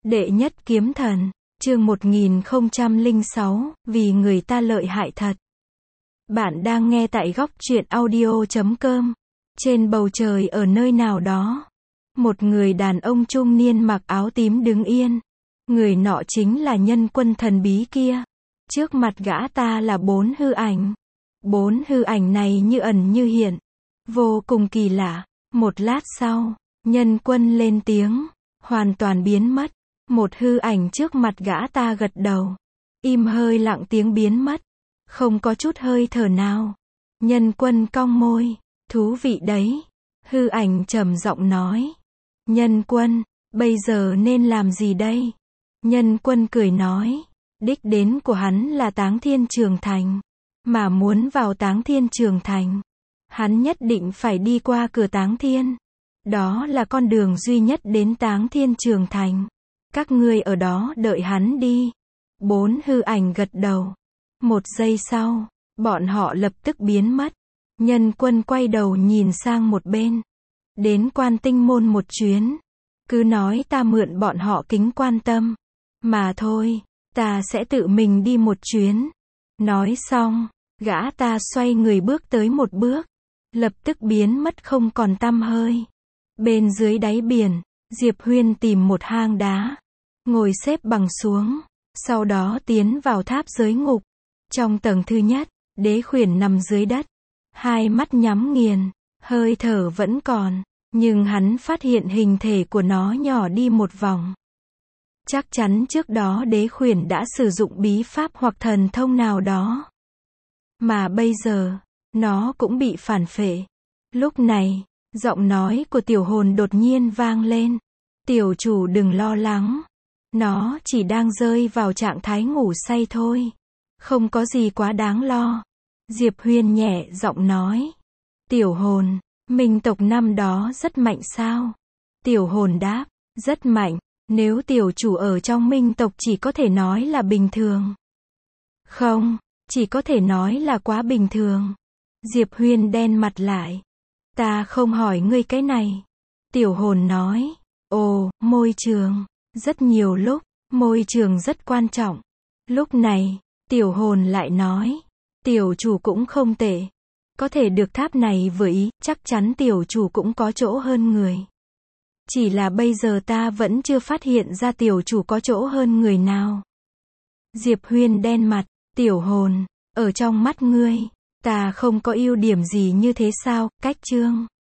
Đệ nhất kiếm thần, chương 1006, vì người ta lợi hại thật. Bạn đang nghe tại góc truyện audio.com. Trên bầu trời ở nơi nào đó, một người đàn ông trung niên mặc áo tím đứng yên. Người nọ chính là nhân quân thần bí kia. Trước mặt gã ta là 4 hư ảnh. 4 hư ảnh này như ẩn như hiện, vô cùng kỳ lạ. Một lát sau, nhân quân lên tiếng, hoàn toàn biến mất. Một hư ảnh trước mặt gã ta gật đầu, im hơi lặng tiếng biến mất, không có chút hơi thở nào. Nhân quân cong môi, thú vị đấy. Hư ảnh trầm giọng nói, nhân quân, bây giờ nên làm gì đây? Nhân quân cười nói, đích đến của hắn là Táng Thiên Trường Thành, mà muốn vào Táng Thiên Trường Thành, hắn nhất định phải đi qua cửa Táng Thiên. Đó là con đường duy nhất đến Táng Thiên Trường Thành. Các ngươi ở đó đợi hắn đi. 4 hư ảnh gật đầu. Một giây sau, bọn họ lập tức biến mất. Nhân quân quay đầu nhìn sang một bên. Đến Quan Tinh Môn một chuyến. Cứ nói ta mượn bọn họ kính quan tâm. Mà thôi, ta sẽ tự mình đi một chuyến. Nói xong, gã ta xoay người bước tới một bước. Lập tức biến mất không còn tăm hơi. Bên dưới đáy biển, Diệp Huyên tìm một hang đá, ngồi xếp bằng xuống, sau đó tiến vào tháp giới ngục. Trong tầng thứ nhất, Đế Khuyển nằm dưới đất, hai mắt nhắm nghiền, hơi thở vẫn còn, nhưng hắn phát hiện hình thể của nó nhỏ đi một vòng. Chắc chắn trước đó Đế Khuyển đã sử dụng bí pháp hoặc thần thông nào đó, mà bây giờ, nó cũng bị phản phệ. Lúc này, giọng nói của tiểu hồn đột nhiên vang lên. Tiểu chủ đừng lo lắng. Nó chỉ đang rơi vào trạng thái ngủ say thôi. Không có gì quá đáng lo. Diệp Huyên nhẹ giọng nói. Tiểu hồn, minh tộc năm đó rất mạnh sao? Tiểu hồn đáp, rất mạnh. Nếu tiểu chủ ở trong minh tộc chỉ có thể nói là bình thường. Không, chỉ có thể nói là quá bình thường. Diệp Huyên đen mặt lại. Ta không hỏi ngươi cái này. Tiểu hồn nói. Ồ, môi trường. Rất nhiều lúc, môi trường rất quan trọng. Lúc này, tiểu hồn lại nói. Tiểu chủ cũng không tệ. Có thể được tháp này vừa ý, chắc chắn tiểu chủ cũng có chỗ hơn người. Chỉ là bây giờ ta vẫn chưa phát hiện ra tiểu chủ có chỗ hơn người nào. Diệp Huyên đen mặt. Tiểu hồn, ở trong mắt ngươi, ta không có ưu điểm gì như thế sao? Cách chương